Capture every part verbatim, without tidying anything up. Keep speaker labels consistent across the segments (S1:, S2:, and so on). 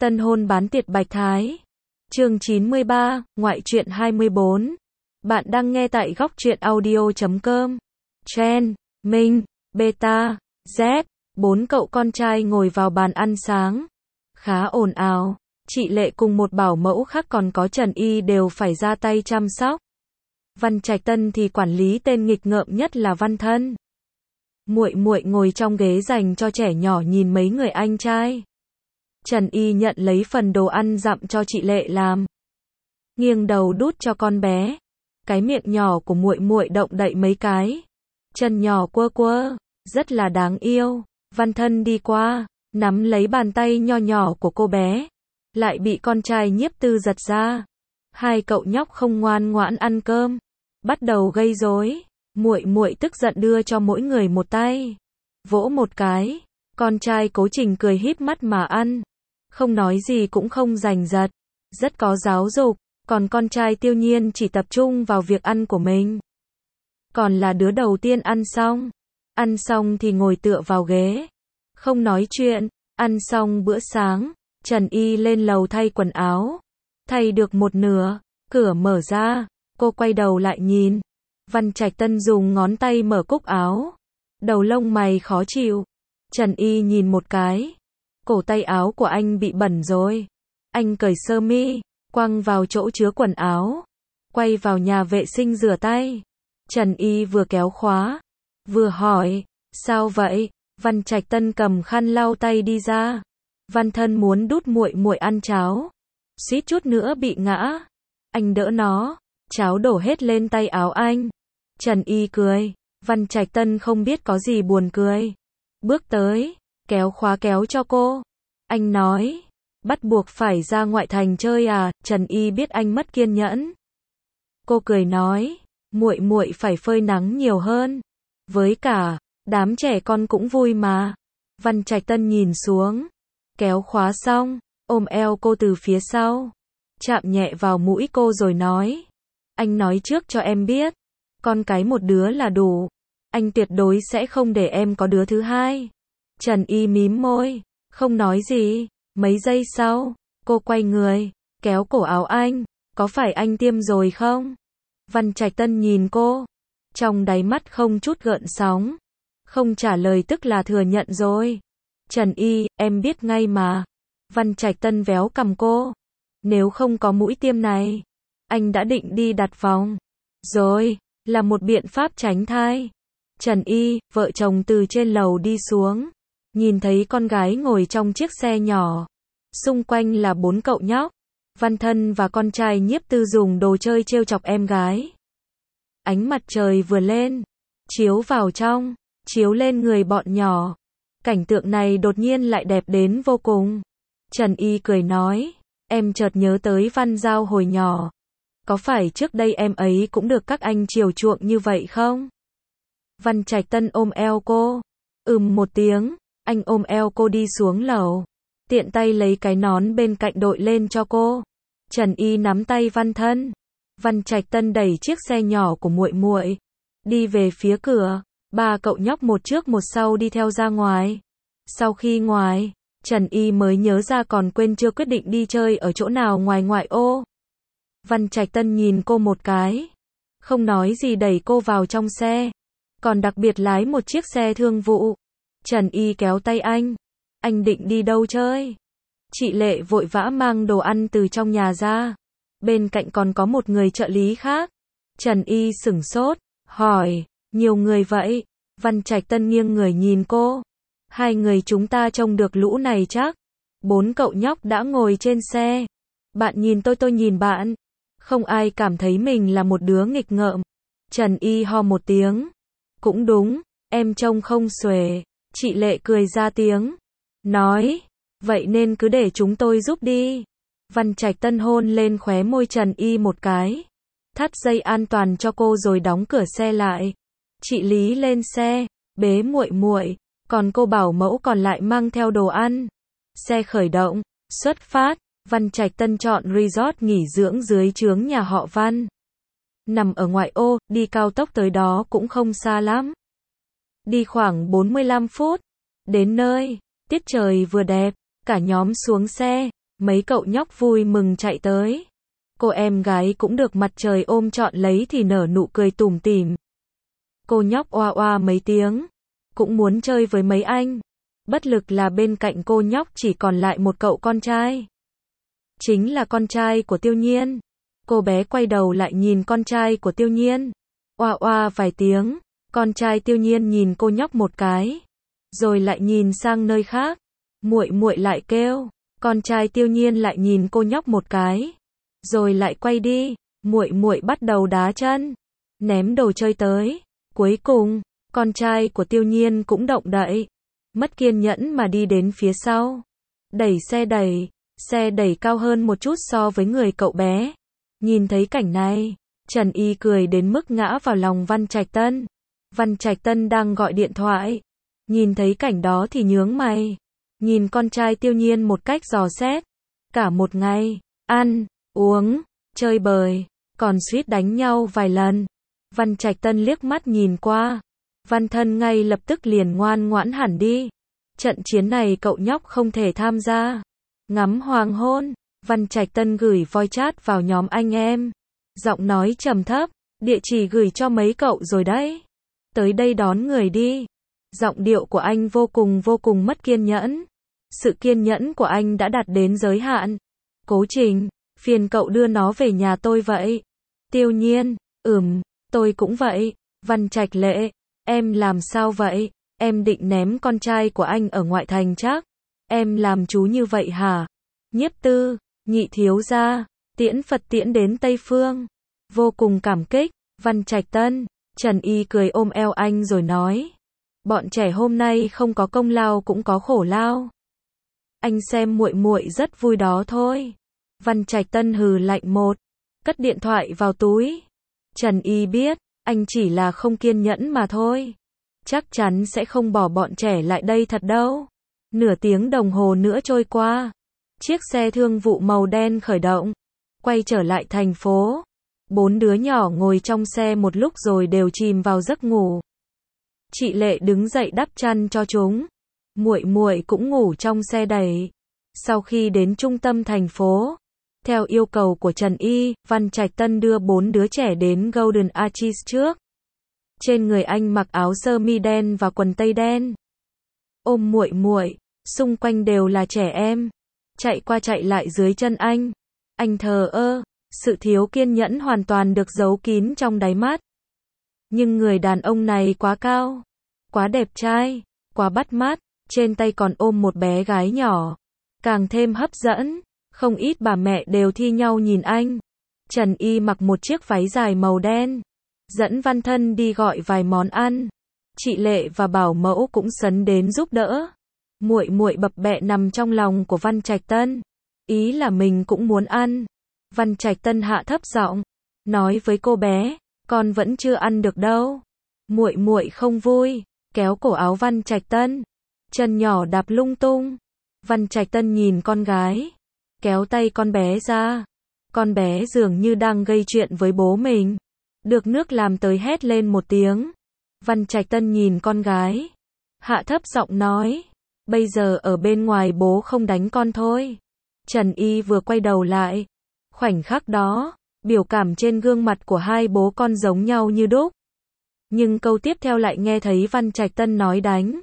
S1: Tân hôn bán tiệt Bạch Thái. Chương chín mươi ba, ngoại truyện hai mươi bốn. Bạn đang nghe tại góc truyện audio chấm com. Chen, Minh, Beta, Z, bốn cậu con trai ngồi vào bàn ăn sáng. Khá ồn ào, chị Lệ cùng một bảo mẫu khác còn có Trần Y đều phải ra tay chăm sóc. Văn Trạch Tân thì quản lý tên nghịch ngợm nhất là Văn Thân. Muội muội ngồi trong ghế dành cho trẻ nhỏ nhìn mấy người anh trai. Trần Y nhận lấy phần đồ ăn dặm cho chị Lệ làm. Nghiêng đầu đút cho con bé. Cái miệng nhỏ của muội muội động đậy mấy cái. Chân nhỏ quơ quơ, rất là đáng yêu. Văn Thân đi qua, nắm lấy bàn tay nho nhỏ của cô bé. Lại bị con trai Nhiếp Tư giật ra. Hai cậu nhóc không ngoan ngoãn ăn cơm, bắt đầu gây rối. Muội muội tức giận đưa cho mỗi người một tay. Vỗ một cái, con trai Cố Trình cười híp mắt mà ăn. Không nói gì cũng không giành giật, rất có giáo dục, còn con trai Tiêu Nhiên chỉ tập trung vào việc ăn của mình. Còn là đứa đầu tiên ăn xong, ăn xong thì ngồi tựa vào ghế, không nói chuyện. Ăn xong bữa sáng, Trần Y lên lầu thay quần áo, thay được một nửa, cửa mở ra, cô quay đầu lại nhìn. Văn Trạch Tân dùng ngón tay mở cúc áo, đầu lông mày khó chịu. Trần Y nhìn một cái, cổ tay áo của anh bị bẩn rồi. Anh cởi sơ mi, quăng vào chỗ chứa quần áo, quay vào nhà vệ sinh rửa tay. Trần Y vừa kéo khóa, vừa hỏi, sao vậy? Văn Trạch Tân cầm khăn lau tay đi ra. Văn Thân muốn đút muội muội ăn cháo, suýt chút nữa bị ngã. Anh đỡ nó, cháo đổ hết lên tay áo anh. Trần Y cười, Văn Trạch Tân không biết có gì buồn cười. Bước tới, kéo khóa kéo cho cô. Anh nói, bắt buộc phải ra ngoại thành chơi à? Trần Y biết anh mất kiên nhẫn. Cô cười nói, muội muội phải phơi nắng nhiều hơn. Với cả, đám trẻ con cũng vui mà. Văn Trạch Tân nhìn xuống, kéo khóa xong, ôm eo cô từ phía sau, chạm nhẹ vào mũi cô rồi nói, anh nói trước cho em biết, con cái một đứa là đủ. Anh tuyệt đối sẽ không để em có đứa thứ hai. Trần Y mím môi, không nói gì. Mấy giây sau, cô quay người, kéo cổ áo anh, có phải anh tiêm rồi không? Văn Trạch Tân nhìn cô, trong đáy mắt không chút gợn sóng. Không trả lời tức là thừa nhận rồi. Trần Y, em biết ngay mà. Văn Trạch Tân véo cằm cô. Nếu không có mũi tiêm này, anh đã định đi đặt vòng rồi, là một biện pháp tránh thai. Trần Y, vợ chồng từ trên lầu đi xuống, nhìn thấy con gái ngồi trong chiếc xe nhỏ. Xung quanh là bốn cậu nhóc. Văn Thân và con trai Nhiếp Tư dùng đồ chơi trêu chọc em gái. Ánh mặt trời vừa lên, chiếu vào trong, chiếu lên người bọn nhỏ. Cảnh tượng này đột nhiên lại đẹp đến vô cùng. Trần Y cười nói, em chợt nhớ tới Văn Giao hồi nhỏ. Có phải trước đây em ấy cũng được các anh chiều chuộng như vậy không? Văn Trạch Tân ôm eo cô. Ừm một tiếng, anh ôm eo cô đi xuống lầu. Tiện tay lấy cái nón bên cạnh đội lên cho cô. Trần Y nắm tay Văn Thân. Văn Trạch Tân đẩy chiếc xe nhỏ của muội muội, đi về phía cửa. Ba cậu nhóc một trước một sau đi theo ra ngoài. Sau khi ngoài, Trần Y mới nhớ ra còn quên chưa quyết định đi chơi ở chỗ nào ngoài ngoại ô. Văn Trạch Tân nhìn cô một cái, không nói gì đẩy cô vào trong xe, còn đặc biệt lái một chiếc xe thương vụ. Trần Y kéo tay anh, anh định đi đâu chơi? Chị Lệ vội vã mang đồ ăn từ trong nhà ra, bên cạnh còn có một người trợ lý khác. Trần Y sửng sốt, hỏi, nhiều người vậy? Văn Trạch Tân nghiêng người nhìn cô, hai người chúng ta trông được lũ này chắc. Bốn cậu nhóc đã ngồi trên xe, bạn nhìn tôi tôi nhìn bạn, không ai cảm thấy mình là một đứa nghịch ngợm. Trần Y ho một tiếng, cũng đúng, em trông không xuể. Chị Lệ cười ra tiếng, nói, vậy nên cứ để chúng tôi giúp đi. Văn Trạch Tân hôn lên khóe môi Trần Y một cái, thắt dây an toàn cho cô rồi đóng cửa xe lại. Chị Lý lên xe, bế muội muội, còn cô bảo mẫu còn lại mang theo đồ ăn. Xe khởi động, xuất phát. Văn Trạch Tân chọn resort nghỉ dưỡng dưới trướng nhà họ Văn. Nằm ở ngoại ô, đi cao tốc tới đó cũng không xa lắm. Đi khoảng bốn mươi lăm phút. Đến nơi, tiết trời vừa đẹp, cả nhóm xuống xe. Mấy cậu nhóc vui mừng chạy tới. Cô em gái cũng được mặt trời ôm trọn lấy thì nở nụ cười tủm tỉm. Cô nhóc oa oa mấy tiếng, cũng muốn chơi với mấy anh. Bất lực là bên cạnh cô nhóc chỉ còn lại một cậu con trai. Chính là con trai của Tiêu Nhiên. Cô bé quay đầu lại nhìn con trai của Tiêu Nhiên. Oa oa vài tiếng, con trai Tiêu Nhiên nhìn cô nhóc một cái, rồi lại nhìn sang nơi khác. Muội muội lại kêu, con trai Tiêu Nhiên lại nhìn cô nhóc một cái, rồi lại quay đi. Muội muội bắt đầu đá chân, ném đồ chơi tới. Cuối cùng, con trai của Tiêu Nhiên cũng động đậy, mất kiên nhẫn mà đi đến phía sau, đẩy xe đẩy, xe đẩy cao hơn một chút so với người cậu bé. Nhìn thấy cảnh này, Trần Y cười đến mức ngã vào lòng Văn Trạch Tân. Văn Trạch Tân đang gọi điện thoại, nhìn thấy cảnh đó thì nhướng mày, nhìn con trai Tiêu Nhiên một cách dò xét. Cả một ngày, ăn, uống, chơi bời, còn suýt đánh nhau vài lần. Văn Trạch Tân liếc mắt nhìn qua, Văn Thân ngay lập tức liền ngoan ngoãn hẳn đi. Trận chiến này cậu nhóc không thể tham gia. Ngắm hoàng hôn, Văn Trạch Tân gửi voice chat vào nhóm anh em. Giọng nói trầm thấp, địa chỉ gửi cho mấy cậu rồi đấy. Tới đây đón người đi. Giọng điệu của anh vô cùng vô cùng mất kiên nhẫn. Sự kiên nhẫn của anh đã đạt đến giới hạn. Cố Trình, phiền cậu đưa nó về nhà tôi vậy. Tiêu Nhiên, ừm, tôi cũng vậy. Văn Trạch Lệ, em làm sao vậy? Em định ném con trai của anh ở ngoại thành chắc. Em làm chú như vậy hả? Nhiếp Tư, nhị thiếu gia, tiễn Phật tiễn đến Tây Phương. Vô cùng cảm kích. Văn Trạch Tân, Trần Y cười ôm eo anh rồi nói. Bọn trẻ hôm nay không có công lao cũng có khổ lao. Anh xem muội muội rất vui đó thôi. Văn Trạch Tân hừ lạnh một, cất điện thoại vào túi. Trần Y biết, anh chỉ là không kiên nhẫn mà thôi. Chắc chắn sẽ không bỏ bọn trẻ lại đây thật đâu. Nửa tiếng đồng hồ nữa trôi qua. Chiếc xe thương vụ màu đen khởi động, quay trở lại thành phố. Bốn đứa nhỏ ngồi trong xe một lúc rồi đều chìm vào giấc ngủ. Chị Lệ đứng dậy đắp chăn cho chúng. Muội muội cũng ngủ trong xe đẩy. Sau khi đến trung tâm thành phố, theo yêu cầu của Trần Y, Văn Trạch Tân đưa bốn đứa trẻ đến Golden Arches trước. Trên người anh mặc áo sơ mi đen và quần tây đen. Ôm muội muội, xung quanh đều là trẻ em, chạy qua chạy lại dưới chân anh. Anh thờ ơ, sự thiếu kiên nhẫn hoàn toàn được giấu kín trong đáy mắt. Nhưng người đàn ông này quá cao, quá đẹp trai, quá bắt mắt, trên tay còn ôm một bé gái nhỏ, càng thêm hấp dẫn. Không ít bà mẹ đều thi nhau nhìn anh. Trần Y mặc một chiếc váy dài màu đen, dẫn Văn Thân đi gọi vài món ăn. Chị Lệ và bảo mẫu cũng sấn đến giúp đỡ. Muội muội bập bẹ nằm trong lòng của Văn Trạch Tân, ý là mình cũng muốn ăn. Văn Trạch Tân hạ thấp giọng, nói với cô bé, con vẫn chưa ăn được đâu. Muội muội không vui, kéo cổ áo Văn Trạch Tân, chân nhỏ đạp lung tung. Văn Trạch Tân nhìn con gái, kéo tay con bé ra. Con bé dường như đang gây chuyện với bố mình. Được nước làm tới hét lên một tiếng. Văn Trạch Tân nhìn con gái, hạ thấp giọng nói, bây giờ ở bên ngoài bố không đánh con thôi. Trần Y vừa quay đầu lại, khoảnh khắc đó, biểu cảm trên gương mặt của hai bố con giống nhau như đúc. Nhưng câu tiếp theo lại nghe thấy Văn Trạch Tân nói đánh.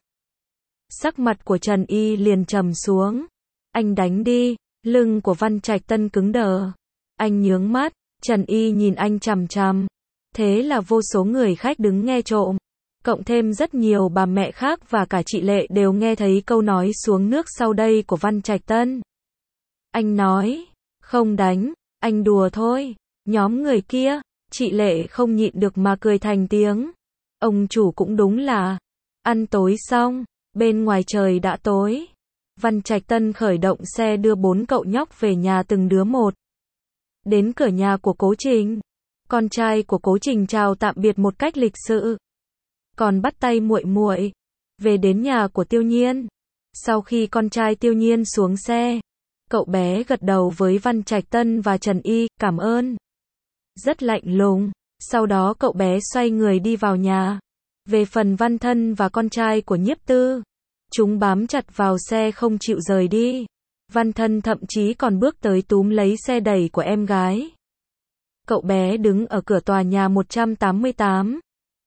S1: Sắc mặt của Trần Y liền trầm xuống. Anh đánh đi. Lưng của Văn Trạch Tân cứng đờ. Anh nhướng mắt, Trần Y nhìn anh chằm chằm. Thế là vô số người khách đứng nghe trộm, cộng thêm rất nhiều bà mẹ khác và cả chị Lệ đều nghe thấy câu nói xuống nước sau đây của Văn Trạch Tân. Anh nói, không đánh, anh đùa thôi. Nhóm người kia, chị Lệ không nhịn được mà cười thành tiếng. Ông chủ cũng đúng là. Ăn tối xong, bên ngoài trời đã tối. Văn Trạch Tân khởi động xe đưa bốn cậu nhóc về nhà từng đứa một. Đến cửa nhà của Cố Trình, con trai của Cố Trình chào tạm biệt một cách lịch sự, còn bắt tay muội muội về đến nhà của Tiêu Nhiên. Sau khi con trai Tiêu Nhiên xuống xe, cậu bé gật đầu với Văn Trạch Tân và Trần Y, cảm ơn. Rất lạnh lùng. Sau đó cậu bé xoay người đi vào nhà. Về phần Văn Thân và con trai của Nhiếp Tư, chúng bám chặt vào xe không chịu rời đi. Văn Thân thậm chí còn bước tới túm lấy xe đẩy của em gái. Cậu bé đứng ở cửa tòa nhà một trăm tám mươi tám.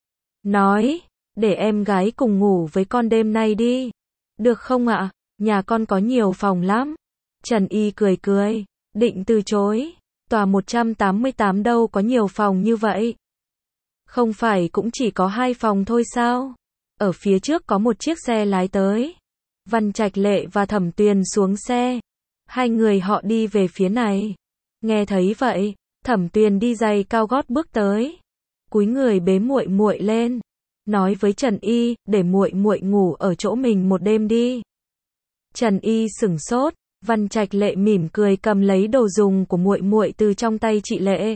S1: Nói, để em gái cùng ngủ với con đêm nay đi. Được không ạ? Nhà con có nhiều phòng lắm. Trần Y cười cười, định từ chối. Tòa một trăm tám mươi tám đâu có nhiều phòng như vậy. Không phải cũng chỉ có hai phòng thôi sao? Ở phía trước có một chiếc xe lái tới. Văn Trạch Lệ và Thẩm Tuyền xuống xe. Hai người họ đi về phía này. Nghe thấy vậy, Thẩm Tuyền đi giày cao gót bước tới. Cúi người bế muội muội lên. Nói với Trần Y, để muội muội ngủ ở chỗ mình một đêm đi. Trần Y sửng sốt. Văn Trạch Lệ mỉm cười cầm lấy đồ dùng của muội muội từ trong tay chị Lệ.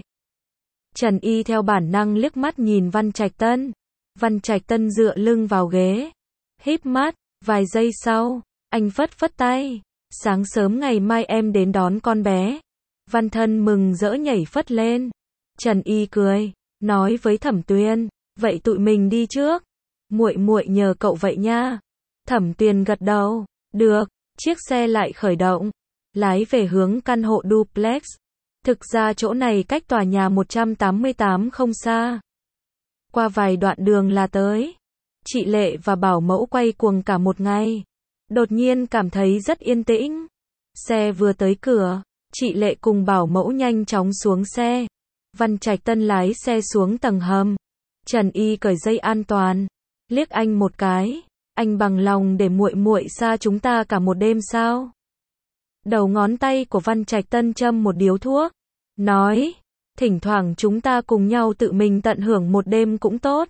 S1: Trần Y theo bản năng liếc mắt nhìn Văn Trạch Tân. Văn Trạch Tân dựa lưng vào ghế, híp mắt, vài giây sau, anh phất phất tay. Sáng sớm ngày mai em đến đón con bé. Văn Thân mừng rỡ nhảy phất lên. Trần Y cười, nói với Thẩm Tuyền, vậy tụi mình đi trước. Muội muội nhờ cậu vậy nha. Thẩm Tuyền gật đầu, được. Chiếc xe lại khởi động, lái về hướng căn hộ duplex. Thực ra chỗ này cách tòa nhà một trăm tám mươi tám không xa. Qua vài đoạn đường là tới. Chị Lệ và bảo mẫu quay cuồng cả một ngày. Đột nhiên cảm thấy rất yên tĩnh. Xe vừa tới cửa, chị Lệ cùng bảo mẫu nhanh chóng xuống xe. Văn Trạch Tân lái xe xuống tầng hầm. Trần Y cởi dây an toàn, liếc anh một cái. Anh bằng lòng để muội muội xa chúng ta cả một đêm sao? Đầu ngón tay của Văn Trạch Tân châm một điếu thuốc, nói, thỉnh thoảng chúng ta cùng nhau tự mình tận hưởng một đêm cũng tốt.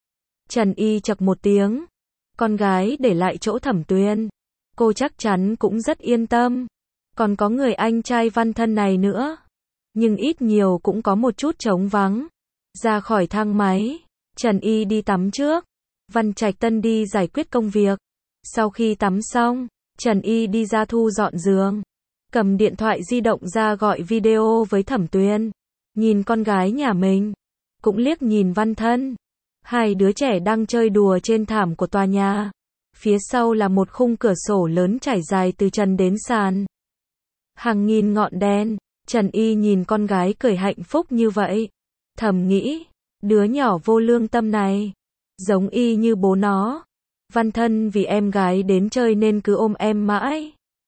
S1: Trần Y chậc một tiếng, con gái để lại chỗ Thẩm Tuyền, cô chắc chắn cũng rất yên tâm. Còn có người anh trai Văn Thân này nữa, nhưng ít nhiều cũng có một chút trống vắng. Ra khỏi thang máy, Trần Y đi tắm trước. Văn Trạch Tân đi giải quyết công việc. Sau khi tắm xong, Trần Y đi ra thu dọn giường. Cầm điện thoại di động ra gọi video với Thẩm Tuyền. Nhìn con gái nhà mình. Cũng liếc nhìn Văn Thân. Hai đứa trẻ đang chơi đùa trên thảm của tòa nhà. Phía sau là một khung cửa sổ lớn trải dài từ trần đến sàn. Hàng nghìn ngọn đèn. Trần Y nhìn con gái cười hạnh phúc như vậy. Thầm nghĩ, đứa nhỏ vô lương tâm này. Giống y như bố nó. Văn Thân vì em gái đến chơi nên cứ ôm em mãi.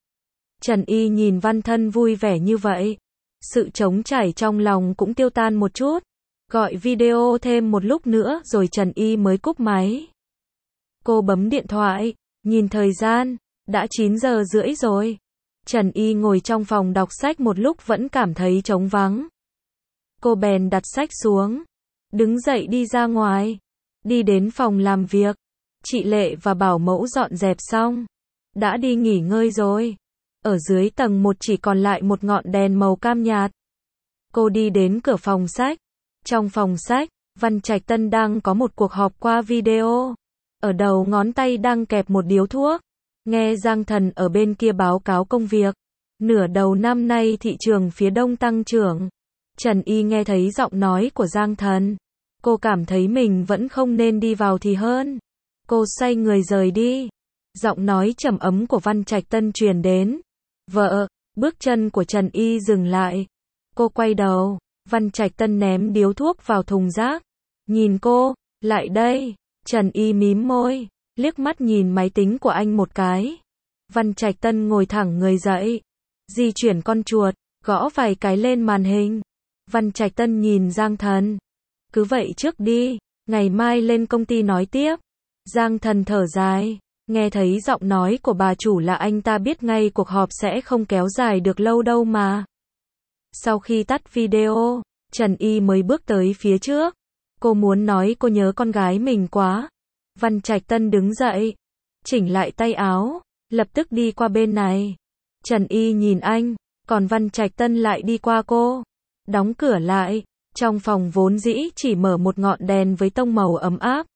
S1: Trần Y nhìn Văn Thân vui vẻ như vậy. Sự trống trải trong lòng cũng tiêu tan một chút. Gọi video thêm một lúc nữa rồi Trần Y mới cúp máy. Cô bấm điện thoại, nhìn thời gian, đã chín giờ rưỡi rồi. Trần Y ngồi trong phòng đọc sách một lúc vẫn cảm thấy trống vắng. Cô bèn đặt sách xuống, đứng dậy đi ra ngoài. Đi đến phòng làm việc, chị Lệ và bảo mẫu dọn dẹp xong, đã đi nghỉ ngơi rồi. Ở dưới tầng một chỉ còn lại một ngọn đèn màu cam nhạt. Cô đi đến cửa phòng sách. Trong phòng sách, Văn Trạch Tân đang có một cuộc họp qua video. Ở đầu ngón tay đang kẹp một điếu thuốc. Nghe Giang Thần ở bên kia báo cáo công việc. Nửa đầu năm nay thị trường phía Đông tăng trưởng. Trần Y nghe thấy giọng nói của Giang Thần. Cô cảm thấy mình vẫn không nên đi vào thì hơn. Cô xoay người rời đi. Giọng nói trầm ấm của Văn Trạch Tân truyền đến. Vợ, bước chân của Trần Y dừng lại. Cô quay đầu. Văn Trạch Tân ném điếu thuốc vào thùng rác. Nhìn cô, lại đây. Trần Y mím môi, liếc mắt nhìn máy tính của anh một cái. Văn Trạch Tân ngồi thẳng người dậy. Di chuyển con chuột, gõ vài cái lên màn hình. Văn Trạch Tân nhìn Giang Thần. Cứ vậy trước đi, ngày mai lên công ty nói tiếp. Giang Thần thở dài, nghe thấy giọng nói của bà chủ là anh ta biết ngay cuộc họp sẽ không kéo dài được lâu đâu mà. Sau khi tắt video, Trần Y mới bước tới phía trước. Cô muốn nói cô nhớ con gái mình quá. Văn Trạch Tân đứng dậy, chỉnh lại tay áo, lập tức đi qua bên này. Trần Y nhìn anh, còn Văn Trạch Tân lại đi qua cô. Đóng cửa lại. Trong phòng vốn dĩ chỉ mở một ngọn đèn với tông màu ấm áp.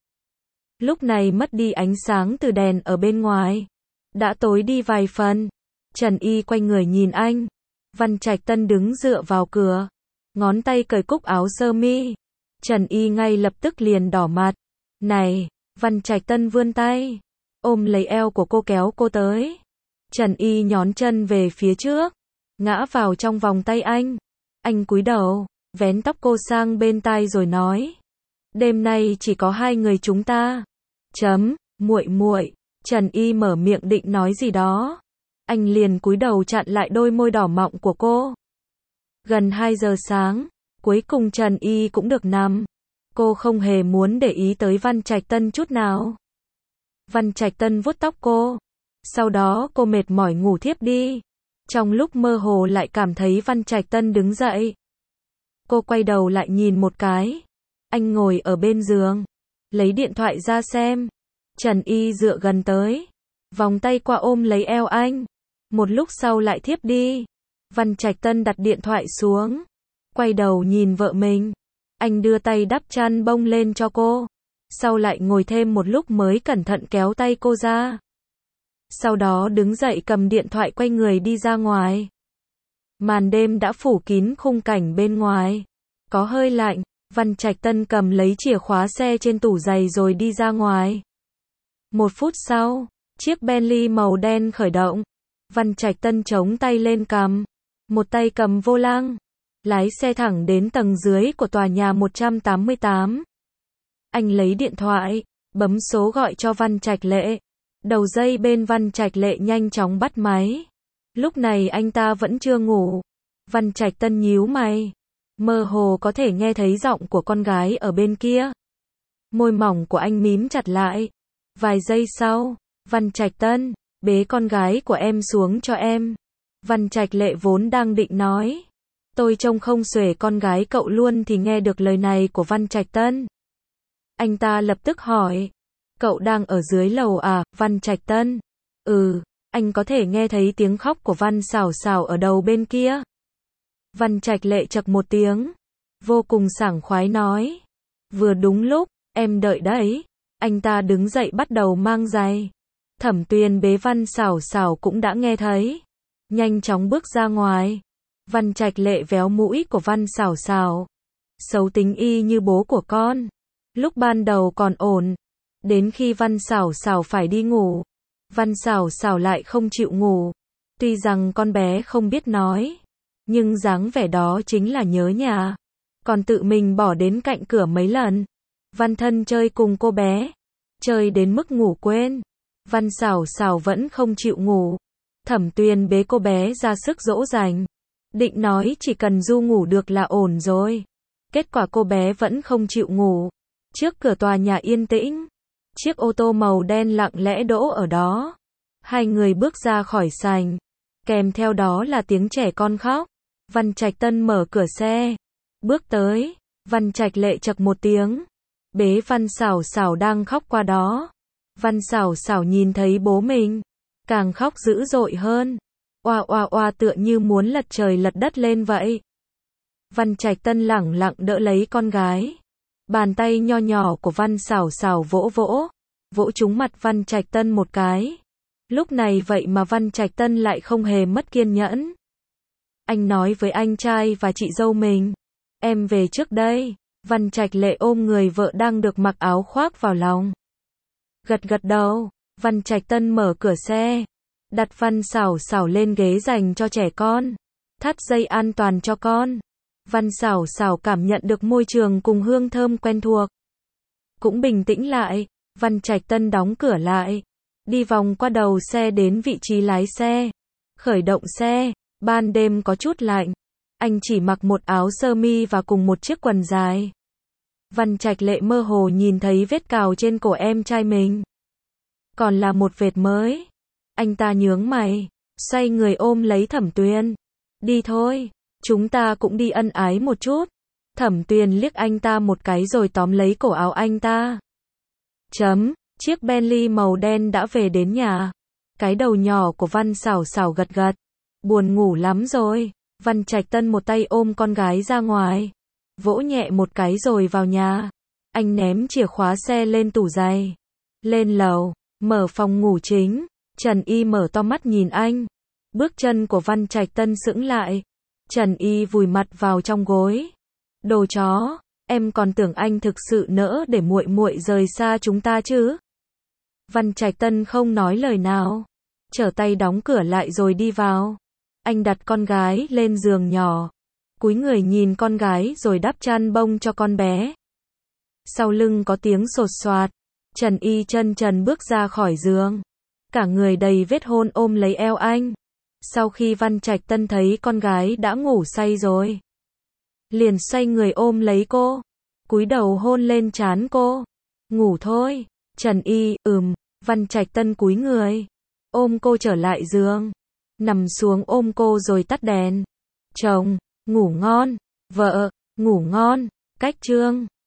S1: Lúc này mất đi ánh sáng từ đèn ở bên ngoài. Đã tối đi vài phần. Trần Y quay người nhìn anh. Văn Trạch Tân đứng dựa vào cửa. Ngón tay cởi cúc áo sơ mi. Trần Y ngay lập tức liền đỏ mặt. Này, Văn Trạch Tân vươn tay. Ôm lấy eo của cô kéo cô tới. Trần Y nhón chân về phía trước, ngã vào trong vòng tay anh. Anh cúi đầu, vén tóc cô sang bên tai rồi nói, đêm nay chỉ có hai người chúng ta. Chấm, muội muội. Trần Y mở miệng định nói gì đó, anh liền cúi đầu chặn lại đôi môi đỏ mọng của cô. Gần hai giờ sáng, cuối cùng Trần Y cũng được nằm. Cô không hề muốn để ý tới Văn Trạch Tân chút nào. Văn Trạch Tân vuốt tóc cô. Sau đó cô mệt mỏi ngủ thiếp đi. Trong lúc mơ hồ lại cảm thấy Văn Trạch Tân đứng dậy. Cô quay đầu lại nhìn một cái. Anh ngồi ở bên giường, lấy điện thoại ra xem. Trần Y dựa gần tới, vòng tay qua ôm lấy eo anh. Một lúc sau lại thiếp đi. Văn Trạch Tân đặt điện thoại xuống, quay đầu nhìn vợ mình. Anh đưa tay đắp chăn bông lên cho cô. Sau lại ngồi thêm một lúc mới cẩn thận kéo tay cô ra. Sau đó đứng dậy cầm điện thoại quay người đi ra ngoài. Màn đêm đã phủ kín khung cảnh bên ngoài. Có hơi lạnh. Văn Trạch Tân cầm lấy chìa khóa xe trên tủ giày rồi đi ra ngoài. Một phút sau, chiếc Bentley màu đen khởi động. Văn Trạch Tân chống tay lên cằm, một tay cầm vô lăng, lái xe thẳng đến tầng dưới của tòa nhà một trăm tám mươi tám. Anh lấy điện thoại, bấm số gọi cho Văn Trạch Lệ. Đầu dây bên Văn Trạch Lệ nhanh chóng bắt máy. Lúc này anh ta vẫn chưa ngủ. Văn Trạch Tân nhíu mày, mơ hồ có thể nghe thấy giọng của con gái ở bên kia. Môi mỏng của anh mím chặt lại. Vài giây sau, Văn Trạch Tân, bế con gái của em xuống cho em. Văn Trạch Lệ vốn đang định nói, tôi trông không xuể con gái cậu luôn thì nghe được lời này của Văn Trạch Tân. Anh ta lập tức hỏi, cậu đang ở dưới lầu à, Văn Trạch Tân? Ừ, anh có thể nghe thấy tiếng khóc của Văn Sảo Sảo ở đầu bên kia. Văn Trạch Lệ chậc một tiếng, vô cùng sảng khoái nói, vừa đúng lúc, em đợi đấy. Anh ta đứng dậy bắt đầu mang giày. Thẩm Tuyền bế Văn Sảo Sảo cũng đã nghe thấy, nhanh chóng bước ra ngoài. Văn Trạch Lệ véo mũi của Văn Sảo Sảo. Xấu tính y như bố của con. Lúc ban đầu còn ổn, đến khi Văn Sảo Sảo phải đi ngủ, Văn Sảo Sảo lại không chịu ngủ. Tuy rằng con bé không biết nói, nhưng dáng vẻ đó chính là nhớ nhà. Còn tự mình bỏ đến cạnh cửa mấy lần. Văn Thân chơi cùng cô bé, chơi đến mức ngủ quên. Văn Sảo Sảo vẫn không chịu ngủ. Thẩm Tuyền bế cô bé ra sức dỗ dành, định nói chỉ cần Du ngủ được là ổn rồi. Kết quả cô bé vẫn không chịu ngủ. Trước cửa tòa nhà yên tĩnh, chiếc ô tô màu đen lặng lẽ đỗ ở đó. Hai người bước ra khỏi sảnh, kèm theo đó là tiếng trẻ con khóc. Văn Trạch Tân mở cửa xe, bước tới. Văn Trạch Lệ chậc một tiếng, bế Văn Sảo Sảo đang khóc qua đó. Văn Sảo Sảo nhìn thấy bố mình, càng khóc dữ dội hơn. Oa oa oa tựa như muốn lật trời lật đất lên vậy. Văn Trạch Tân lẳng lặng đỡ lấy con gái. Bàn tay nho nhỏ của Văn Sảo Sảo vỗ vỗ, vỗ trúng mặt Văn Trạch Tân một cái. Lúc này vậy mà Văn Trạch Tân lại không hề mất kiên nhẫn. Anh nói với anh trai và chị dâu mình, em về trước đây. Văn Trạch Lệ ôm người vợ đang được mặc áo khoác vào lòng. Gật gật đầu. Văn Trạch Tân mở cửa xe, đặt Văn Sảo Sảo lên ghế dành cho trẻ con, thắt dây an toàn cho con. Văn Sảo Sảo cảm nhận được môi trường cùng hương thơm quen thuộc, cũng bình tĩnh lại. Văn Trạch Tân đóng cửa lại, đi vòng qua đầu xe đến vị trí lái xe, khởi động xe. Ban đêm có chút lạnh, anh chỉ mặc một áo sơ mi và cùng một chiếc quần dài. Văn Trạch Lệ mơ hồ nhìn thấy vết cào trên cổ em trai mình, còn là một vệt mới. Anh ta nhướng mày, xoay người ôm lấy Thẩm Tuyền. Đi thôi, chúng ta cũng đi ân ái một chút. Thẩm Tuyền liếc anh ta một cái rồi tóm lấy cổ áo anh ta. Chấm, chiếc Bentley màu đen đã về đến nhà. Cái đầu nhỏ của Văn Sảo Sảo gật gật. Buồn ngủ lắm rồi. Văn Trạch Tân một tay ôm con gái ra ngoài, vỗ nhẹ một cái rồi vào nhà. Anh ném chìa khóa xe lên tủ giày, lên lầu, mở phòng ngủ chính. Trần Y mở to mắt nhìn anh. Bước chân của Văn Trạch Tân sững lại. Trần Y vùi mặt vào trong gối. Đồ chó, em còn tưởng anh thực sự nỡ để muội muội rời xa chúng ta chứ? Văn Trạch Tân không nói lời nào, trở tay đóng cửa lại rồi đi vào. Anh đặt con gái lên giường nhỏ, cúi người nhìn con gái rồi đắp chăn bông cho con bé. Sau lưng có tiếng sột soạt, Trần Y chân trần bước ra khỏi giường, cả người đầy vết hôn ôm lấy eo anh. Sau khi Văn Trạch Tân thấy con gái đã ngủ say rồi, liền xoay người ôm lấy cô, cúi đầu hôn lên trán cô. Ngủ thôi. Trần Y, ừm. Văn Trạch Tân cúi người, ôm cô trở lại giường, nằm xuống ôm cô rồi tắt đèn. Chồng, ngủ ngon. Vợ, ngủ ngon. Cách chương